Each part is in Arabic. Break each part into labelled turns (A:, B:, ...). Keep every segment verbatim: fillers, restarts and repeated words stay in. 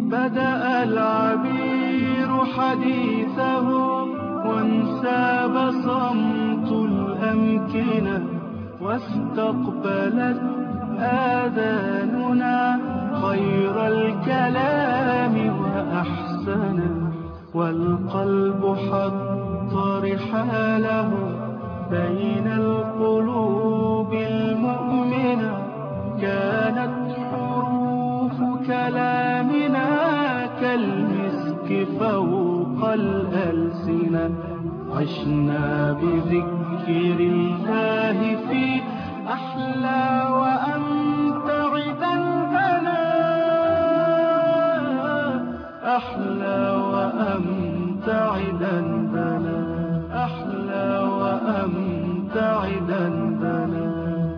A: بدأ العبير حديثه وانساب صمت الأمكنة واستقبلت آذاننا خير الكلام وأحسنه والقلب حط رحاله بين القلوب المؤمنة كانت حروف كلامنا كالمسك فوق الألسنة عشنا بذكر الله في أحلى وأمتع ذنبنا أحلى وأمتع ذنبنا أحلى وأمتع ذنبنا.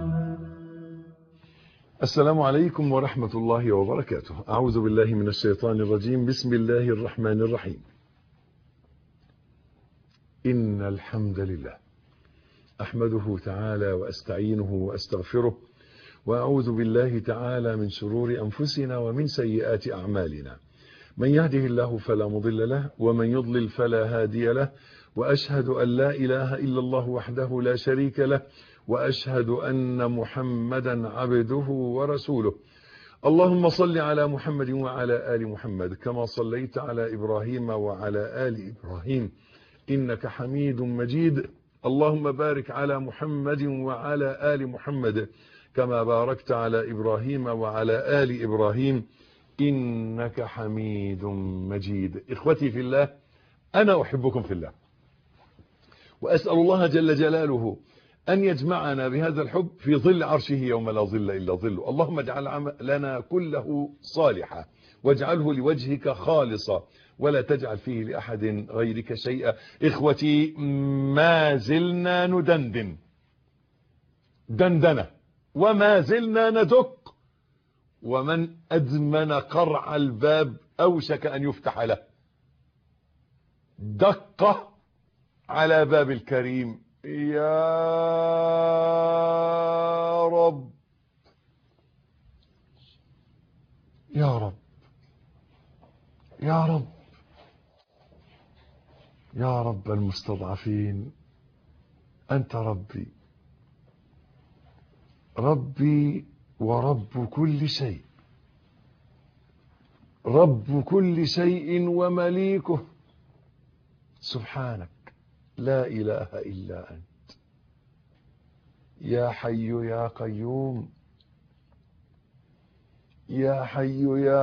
B: السلام عليكم ورحمة الله وبركاته. أعوذ بالله من الشيطان الرجيم. بسم الله الرحمن الرحيم. إن الحمد لله أحمده تعالى وأستعينه وأستغفره وأعوذ بالله تعالى من شرور أنفسنا ومن سيئات أعمالنا. من يهده الله فلا مضل له ومن يضلل فلا هادي له، وأشهد أن لا إله إلا الله وحده لا شريك له، وأشهد أن محمدا عبده ورسوله. اللهم صل على محمد وعلى آل محمد كما صليت على إبراهيم وعلى آل إبراهيم إنك حميد مجيد. اللهم بارك على محمد وعلى آل محمد كما باركت على إبراهيم وعلى آل إبراهيم إنك حميد مجيد. إخوتي في الله، أنا أحبكم في الله، وأسأل الله جل جلاله أن يجمعنا بهذا الحب في ظل عرشه يوم لا ظل إلا ظله. اللهم اجعل عملنا كله صالحا واجعله لوجهك خالصا ولا تجعل فيه لأحد غيرك شيئا. إخوتي، ما زلنا ندندن دندنة وما زلنا ندق، ومن أدمن قرع الباب أوشك أن يفتح له. دقة على باب الكريم. يا رب يا رب يا رب يا رب المستضعفين، أنت ربي ربي ورب كل شيء، رب كل شيء ومليكه. سبحانك لا إله إلا أنت يا حي يا قيوم يا حي يا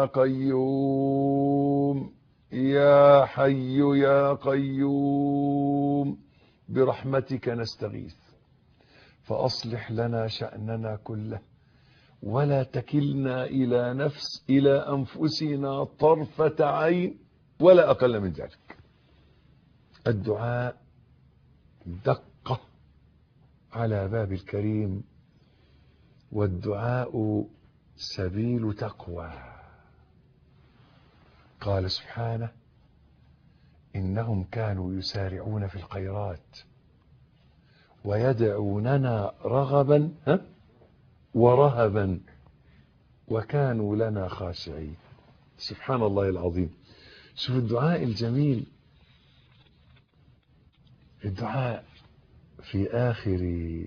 B: قيوم يا حي يا قيوم. برحمتك نستغيث فأصلح لنا شأننا كله ولا تكلنا إلى نفس إلى أنفسنا طرفة عين ولا أقل من ذلك. الدعاء دقة على باب الكريم، والدعاء سبيل تقوى. قال سبحانه: إنهم كانوا يسارعون في الخيرات ويدعوننا رغبا ورهبا وكانوا لنا خاشعين. سبحان الله العظيم. شوف الدعاء الجميل، الدعاء في آخر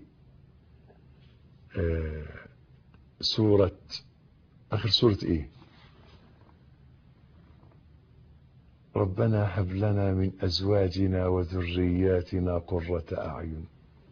B: آه سورة آخر سورة إيه؟ ربنا هب لنا من أزواجنا وذرياتنا قرة أعين.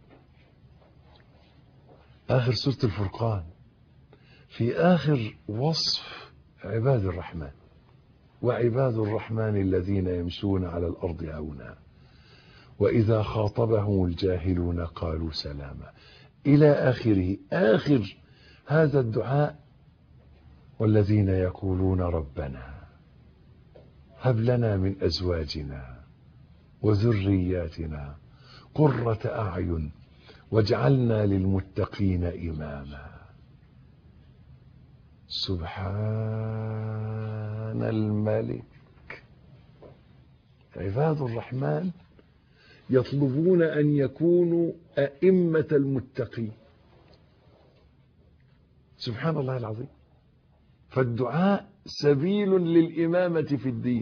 B: آخر سورة الفرقان، في آخر وصف عباد الرحمن: وعباد الرحمن الذين يمشون على الأرض هونا وإذا خاطبهم الجاهلون قالوا سلاما، إلى آخره. آخر هذا الدعاء: والذين يقولون ربنا هب لنا من أزواجنا وذرياتنا قرة أعين واجعلنا للمتقين إماما. سبحان الملك. عباد الرحمن يطلبون أن يكونوا أئمة المتقين. سبحان الله العظيم. فالدعاء سبيل للإمامة في الدين،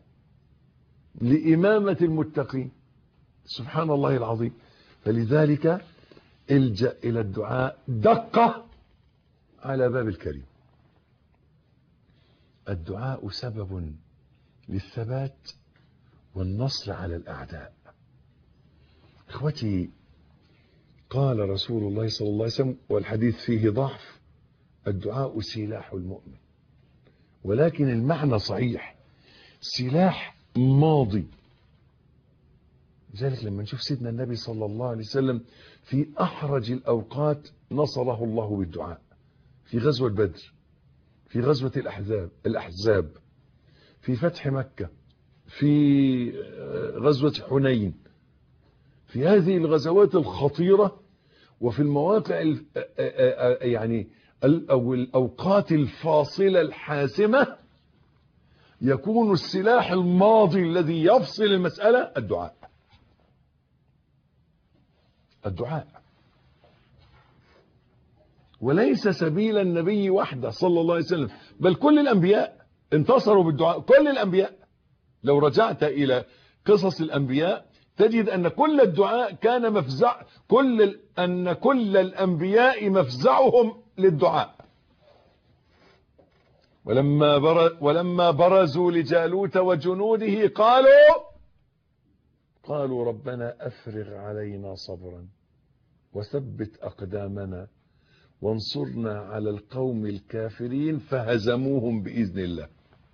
B: لإمامة المتقين. سبحان الله العظيم. فلذلك الجأ إلى الدعاء دقة على باب الكريم. الدعاء سبب للثبات والنصر على الأعداء. إخوتي، قال رسول الله صلى الله عليه وسلم والحديث فيه ضعف: الدعاء سلاح المؤمن. ولكن المعنى صحيح، سلاح ماضي. لذلك لما نشوف سيدنا النبي صلى الله عليه وسلم في أحرج الأوقات نصره الله بالدعاء، في غزوة بدر، في غزوة الأحزاب الأحزاب في فتح مكة، في غزوة حنين، في هذه الغزوات الخطيرة وفي المواقع يعني أو الأوقات الفاصلة الحاسمة، يكون السلاح الماضي الذي يفصل المسألة الدعاء. الدعاء وليس سبيل النبي وحده صلى الله عليه وسلم، بل كل الأنبياء انتصروا بالدعاء. كل الأنبياء لو رجعت إلى قصص الأنبياء تجد أن كل الدعاء كان مفزع، كل أن كل الأنبياء مفزعهم للدعاء. ولما بر ولما برزوا لجالوت وجنوده قالوا قالوا ربنا أفرغ علينا صبرا وثبت أقدامنا وانصرنا على القوم الكافرين، فهزموهم بإذن الله.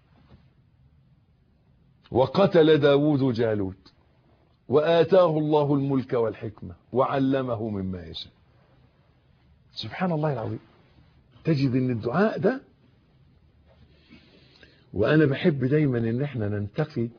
B: وقتل داود جالوت وآتاه الله الملك والحكمة وعلمه مما يشاء. سبحان الله العظيم. تجد ان الدعاء ده، وانا بحب دايما ان احنا ننتقي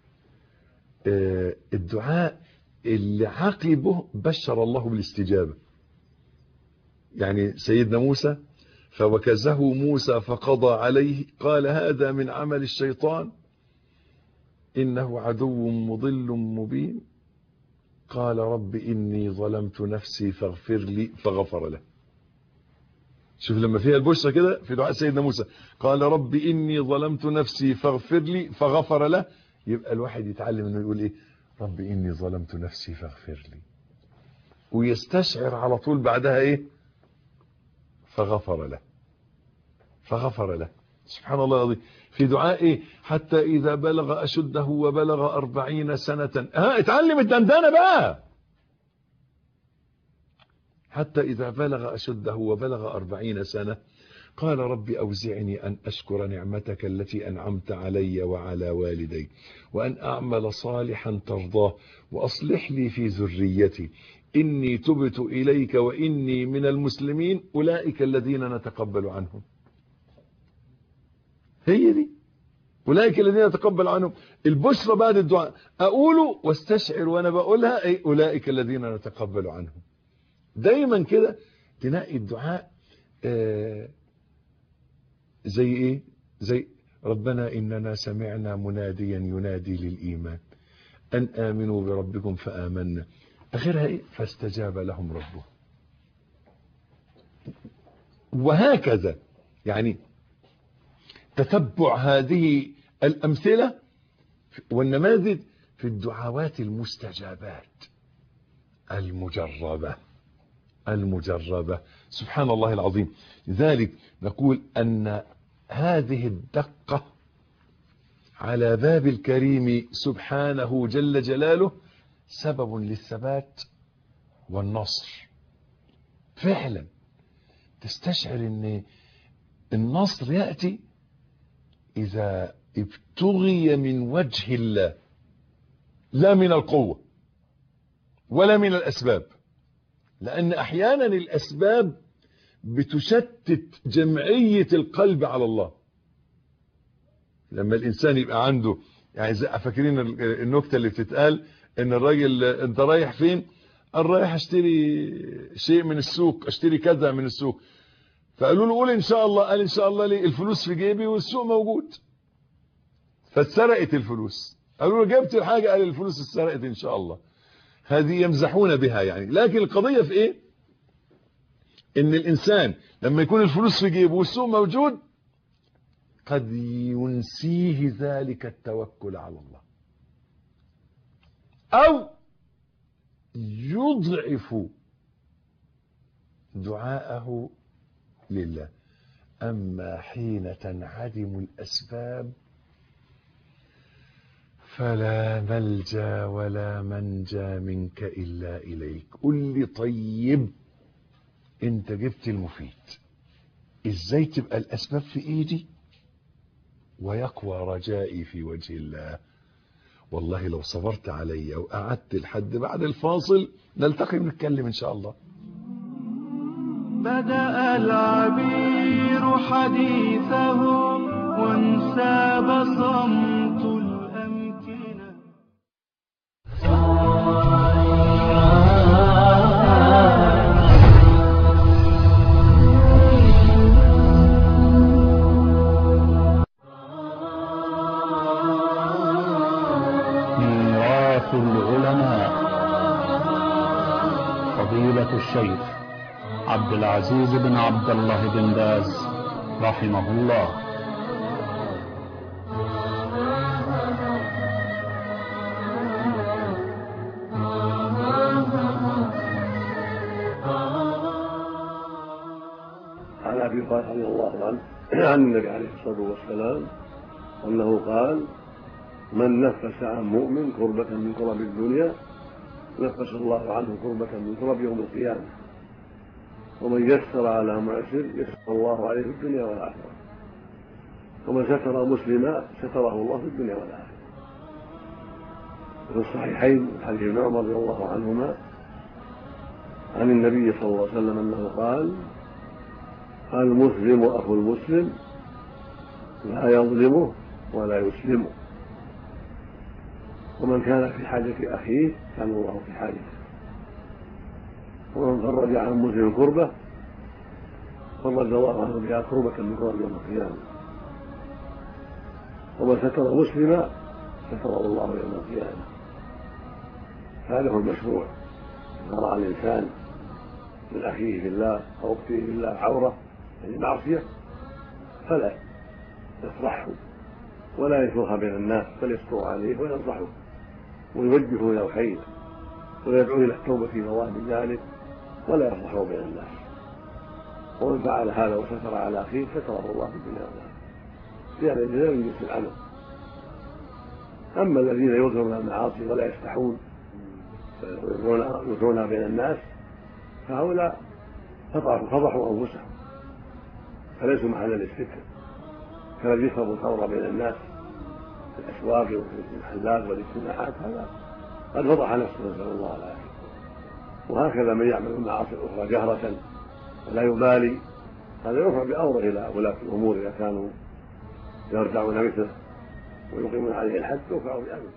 B: الدعاء اللي عقبه بشر الله بالاستجابة. يعني سيدنا موسى فوكزه موسى فقضى عليه قال هذا من عمل الشيطان إنه عدو مضل مبين قال رب إني ظلمت نفسي فاغفر لي فغفر له. شوف لما فيها البشرة كده في دعاء سيدنا موسى قال رب إني ظلمت نفسي فاغفر لي فغفر له، يبقى الواحد يتعلم انه يقول ايه؟ رب إني ظلمت نفسي فاغفر لي، ويستشعر على طول بعدها ايه؟ فغفر له فغفر له. سبحان الله العظيم. في دعاء ايه؟ حتى إذا بلغ أشده وبلغ أربعين سنة. ها اتعلم الدندنة بقى. حتى إذا بلغ أشده وبلغ أربعين سنة قال رب أوزعني أن أشكر نعمتك التي أنعمت علي وعلى والدي وأن أعمل صالحا ترضاه وأصلح لي في ذريتي إني تبت إليك وإني من المسلمين أولئك الذين نتقبل عنهم. هي دي أولئك الذين نتقبل عنهم. البشرى بعد الدعاء أقوله واستشعر وأنا بقولها أي أولئك الذين نتقبل عنهم. دايما كده تنقي الدعاء آه زي ايه؟ زي ربنا إننا سمعنا مناديا ينادي للإيمان أن آمنوا بربكم فآمنا. آخرها ايه؟ فاستجاب لهم ربهم. وهكذا يعني تتبع هذه الأمثلة والنماذج في الدعوات المستجابات المجربة المجربة. سبحان الله العظيم. لذلك نقول أن هذه الدقة على باب الكريم سبحانه جل جلاله سبب للثبات والنصر. فعلا تستشعر أن النصر يأتي إذا ابتغي من وجه الله لا من القوة ولا من الأسباب، لأن أحيانا الأسباب بتشتت جمعية القلب على الله. لما الإنسان يبقى عنده يعني فاكرين النكتة اللي بتتقال إن الراجل أنت رايح فين؟ قال رايح اشتري شيء من السوق، اشتري كذا من السوق. فقالوا له قول إن شاء الله. قال إن شاء الله ليه؟ الفلوس في جيبي والسوق موجود. فاتسرقت الفلوس. قالوا له جبت الحاجة؟ قال الفلوس اتسرقت إن شاء الله. هذه يمزحون بها يعني، لكن القضية في إيه؟ إن الإنسان لما يكون الفلوس في جيبه والسوق موجود قد ينسيه ذلك التوكل على الله، أو يضعف دعاءه لله. أما حين تنعدم الأسباب فلا ملجا ولا منجا منك إلا إليك. قل لي طيب، انت جبت المفيد، ازاي تبقى الأسباب في ايدي ويقوى رجائي في وجه الله؟ والله لو صبرت علي وقعدت لحد بعد الفاصل نلتقي ونتكلم إن شاء الله.
A: بدأ العبير حديثه وانساب صمت الأمكنة.
C: ميراث العلماء. فضيلة الشيخ عبد العزيز بن عبد الله بن باز رحمه الله.
D: عن ابي هريره رضي الله عنه عن النبي عليه الصلاه والسلام انه قال: من نفس عن مؤمن كربة من كرب الدنيا نفس الله عنه كربة من كرب يوم القيامة، ومن يسر على معسر يسر الله عليه في الدنيا والآخرة، ومن ستر مسلما ستره الله في الدنيا والآخرة. في الصحيحين حديث ابن عمر رضي الله عنهما عن النبي صلى الله عليه وسلم أنه قال: المسلم أخو المسلم لا يظلمه ولا يسلمه، ومن كان في حاجة أخيه كان الله في حاجته، ومن فرج عن مسلم كربة فرج الله عنه بها كربة من كرب يوم القيامة، ومن ستر مسلما ستره الله يوم القيامة. هذا هو المشروع. إذا رأى الإنسان من أخيه في الله أو أخته في الله عورة يعني معصية فلا يفضحه ولا ينشرها بين الناس، بل يستر عليه وينصحه ويوجهه إلى الخير ويدعو إلى التوبة في ظواهر ذلك ولا يفضحه بين الناس. ومن فعل هذا وستر على أخيه ستره الله في الدنيا والآخرة، لأن الجزاء من جنس العمل. أما الذين يظهرون المعاصي ولا يستحون ويظهرونها بين الناس فهؤلاء فضحوا أنفسهم فليسوا محل للستر، كالذي يشرب الخمر بين الناس في الأسواق وفي المحلات والاجتماعات، هذا قد فضح نفسه نسأل الله العافية. وهكذا من يعمل المعاصي الأخرى جهرة ولا يبالي، هذا يرفع بأمره إلى ولاة الأمور إذا كانوا يرجعون مثله ويقيمون عليه الحد يرفع بأمره.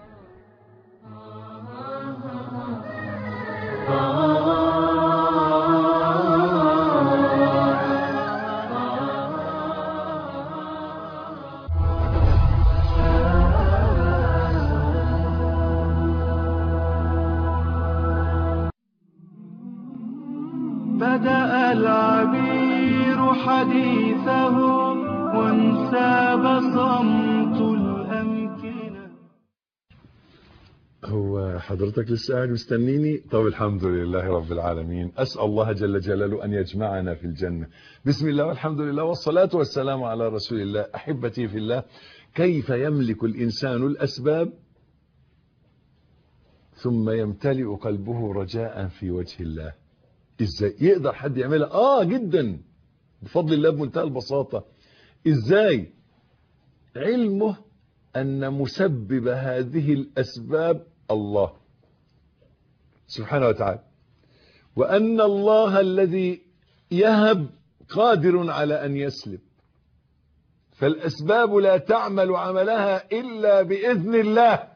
A: بدأ العبير حديثه وانساب صمت الأمكنة.
B: هو حضرتك لسه قاعد مستنيني؟ طب الحمد لله رب العالمين، أسأل الله جل جلاله أن يجمعنا في الجنة. بسم الله والحمد لله والصلاة والسلام على رسول الله. أحبتي في الله، كيف يملك الإنسان الأسباب ثم يمتلئ قلبه رجاء في وجه الله؟ ازاي يقدر حد يعملها؟ اه جدا، بفضل الله بمنتهى البساطة. ازاي؟ علمه ان مسبب هذه الاسباب الله سبحانه وتعالى، وان الله الذي يهب قادر على ان يسلب، فالاسباب لا تعمل عملها الا باذن الله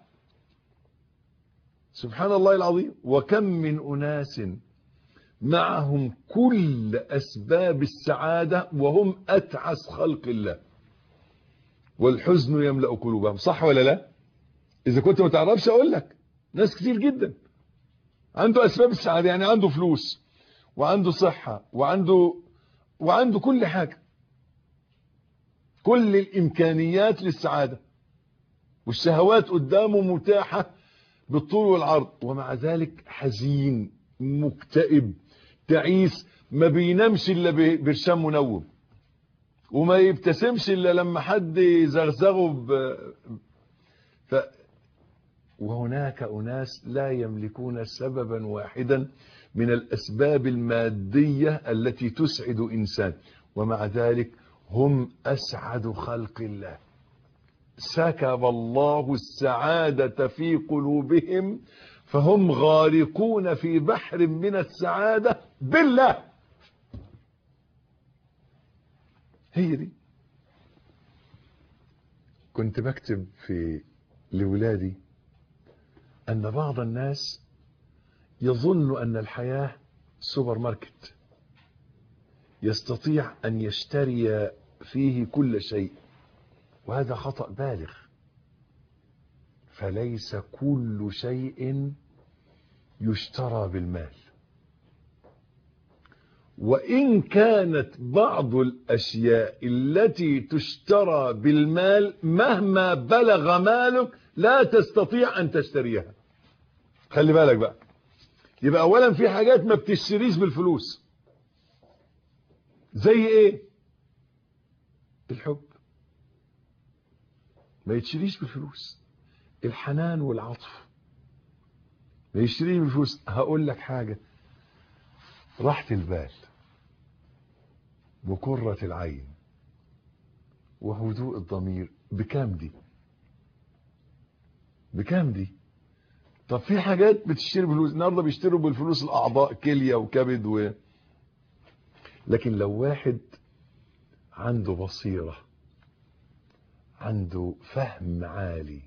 B: سبحان الله العظيم. وكم من اناس معهم كل أسباب السعادة وهم أتعس خلق الله، والحزن يملأ قلوبهم. صح ولا لا؟ إذا كنت ما تعرفش أقول لك، ناس كتير جدا عنده أسباب السعادة، يعني عنده فلوس وعنده صحة وعنده وعنده كل حاجة، كل الإمكانيات للسعادة، والشهوات قدامه متاحة بالطول والعرض، ومع ذلك حزين مكتئب تعيس، ما بينامش إلا برشام منوم، وما يبتسمش إلا لما حد يزغزغه ب... ف... وهناك أناس لا يملكون سببا واحدا من الأسباب المادية التي تسعد إنسان، ومع ذلك هم أسعد خلق الله. سكب الله السعادة في قلوبهم فهم غارقون في بحر من السعادة بالله. هي دي. كنت بكتب في لولادي أن بعض الناس يظن أن الحياة سوبر ماركت يستطيع أن يشتري فيه كل شيء، وهذا خطأ بالغ. فليس كل شيء يشترى بالمال، وإن كانت بعض الأشياء التي تشترى بالمال مهما بلغ مالك لا تستطيع أن تشتريها. خلي بالك بقى، يبقى أولا في حاجات ما بتشتريش بالفلوس. زي إيه؟ الحب ما يتشريش بالفلوس، الحنان والعطف ما يشتريش بالفلوس. هقول لك حاجة، راحة البال وقرة العين وهدوء الضمير بكام دي؟ بكام دي؟ طب في حاجات بتشتري بالفلوس، النهارده بيشتروا بالفلوس الأعضاء، كلية وكبد و... لكن لو واحد عنده بصيرة، عنده فهم عالي،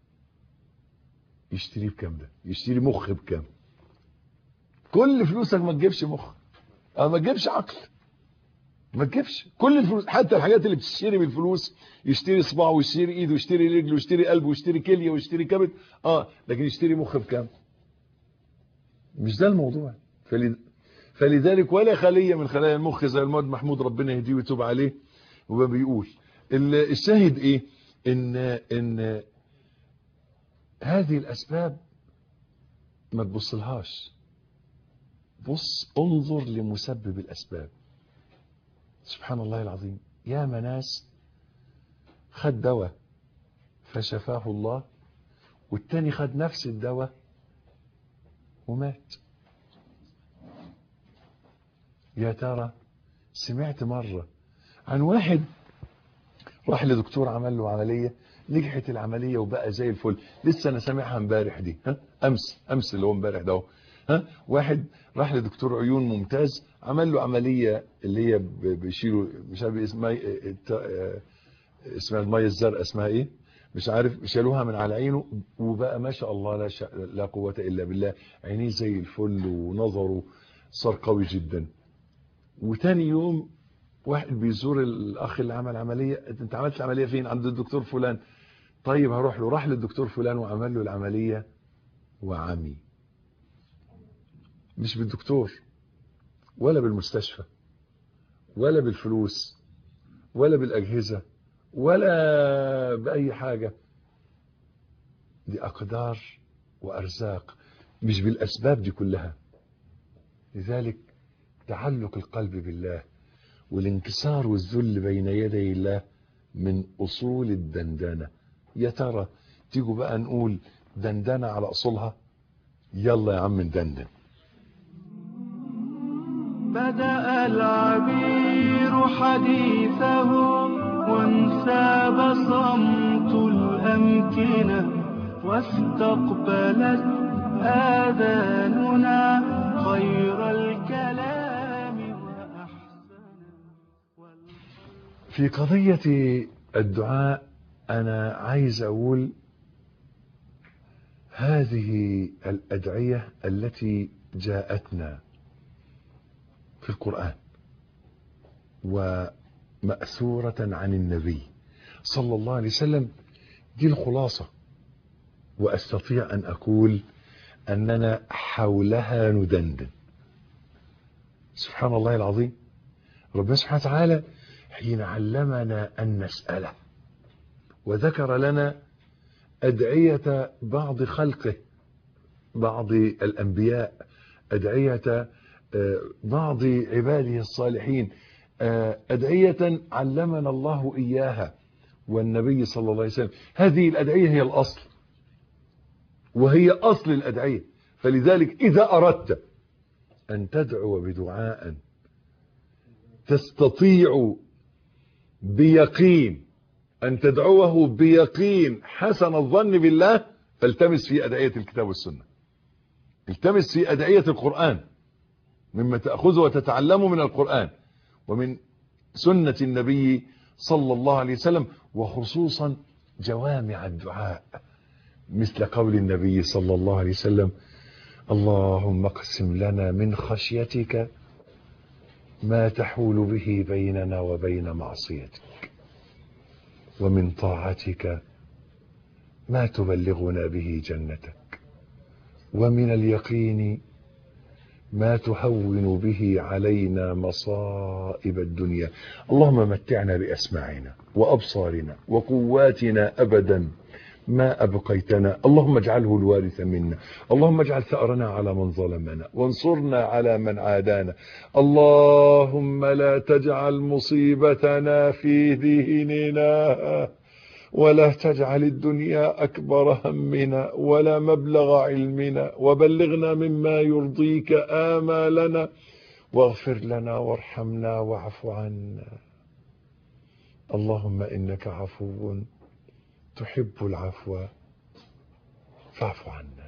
B: يشتري بكام ده؟ يشتري مخ بكام؟ كل فلوسك ما تجيبش مخ، أو ما تجيبش عقل، ما تجيبش كل الفلوس. حتى الحاجات اللي بتشتري بالفلوس، يشتري صباع ويشتري ايد ويشتري رجل ويشتري قلب ويشتري كليه ويشتري كبد، اه لكن يشتري مخ بكام؟ مش ده الموضوع. فلذ... فلذلك ولا خليه من خلايا المخ زي المواد محمود ربنا يهديه ويتوب عليه وما بيقول. الشاهد ايه؟ ان ان هذه الاسباب ما تبصلهاش، بص انظر لمسبب الاسباب. سبحان الله العظيم، يا ناس خد دواء فشفاه الله، والتاني خد نفس الدواء ومات. يا ترى سمعت مرة عن واحد راح لدكتور عمل له عملية، نجحت العملية وبقى زي الفل، لسه انا سامعها امبارح دي، ها امس امس اللي هو امبارح ده، ها واحد راح لدكتور عيون ممتاز، عمل له عملية اللي هي بيشيلوا مش عارف اسمها اسمها المية الزرقاء اسمها ايه مش عارف، شالوها من على عينه وبقى ما شاء الله لا شاء لا قوة الا بالله، عينيه زي الفل ونظره صار قوي جدا. وتاني يوم واحد بيزور الاخ اللي عمل عملية، انت عملت العملية فين؟ عند الدكتور فلان. طيب هروح له. راح للدكتور فلان وعمل له العملية وعمي. مش بالدكتور ولا بالمستشفى ولا بالفلوس ولا بالأجهزة ولا بأي حاجة، دي أقدار وأرزاق، مش بالأسباب دي كلها. لذلك تعلق القلب بالله والانكسار والذل بين يدي الله من أصول الدندنة. يا ترى تيجوا بقى نقول دندنة على أصولها؟ يلا يا عم ندندن.
A: بدأ العبير حديثه وانساب صمت الأمكنة، واستقبلت آذاننا خير الكلام وأحسنه.
B: في قضية الدعاء أنا عايز أقول هذه الأدعية التي جاءتنا في القرآن ومأثورة عن النبي صلى الله عليه وسلم، دي الخلاصة، وأستطيع أن أقول أننا حولها ندندن. سبحان الله العظيم، ربنا سبحانه وتعالى حين علمنا أن نسأله، وذكر لنا أدعية بعض خلقه، بعض الأنبياء، أدعية بعض عباده الصالحين، أدعية علمنا الله إياها والنبي صلى الله عليه وسلم. هذه الأدعية هي الأصل، وهي أصل الأدعية. فلذلك إذا أردت أن تدعو بدعاء تستطيع بيقين أن تدعوه بيقين حسن الظن بالله، فالتمس في أدعية الكتاب والسنة، التمس في أدعية القرآن، مما تأخذه وتتعلمه من القرآن ومن سنة النبي صلى الله عليه وسلم، وخصوصا جوامع الدعاء، مثل قول النبي صلى الله عليه وسلم: اللهم اقسم لنا من خشيتك ما تحول به بيننا وبين معصيتك، ومن طاعتك ما تبلغنا به جنتك، ومن اليقين ما تهون به علينا مصائب الدنيا. اللهم متعنا بأسماعنا وأبصارنا وقواتنا أبدا ما أبقيتنا، اللهم اجعله الوارث منا، اللهم اجعل ثأرنا على من ظلمنا وانصرنا على من عادانا، اللهم لا تجعل مصيبتنا في ديننا، ولا تجعل الدنيا أكبر همنا ولا مبلغ علمنا، وبلغنا مما يرضيك آمالنا، واغفر لنا وارحمنا واعف عنا. اللهم إنك عفو تحب العفو فاعف عنا.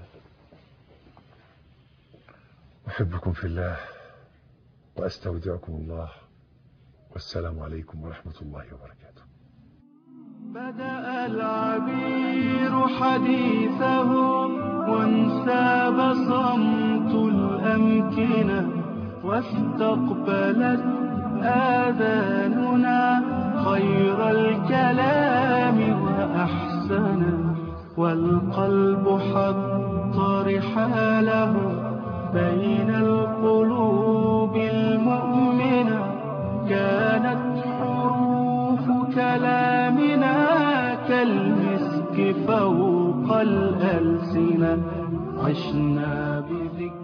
B: أحبكم في الله وأستودعكم الله، والسلام عليكم ورحمة الله وبركاته.
A: بدأ العبير حديثه وانساب صمت الأمكنة، واستقبلت آذاننا خير الكلام وأحسنه، والقلب حط رحاله بين القلوب المؤمنة. كانت حروف كلامنا كالمسك فوق الألسنة، عشنا بذكر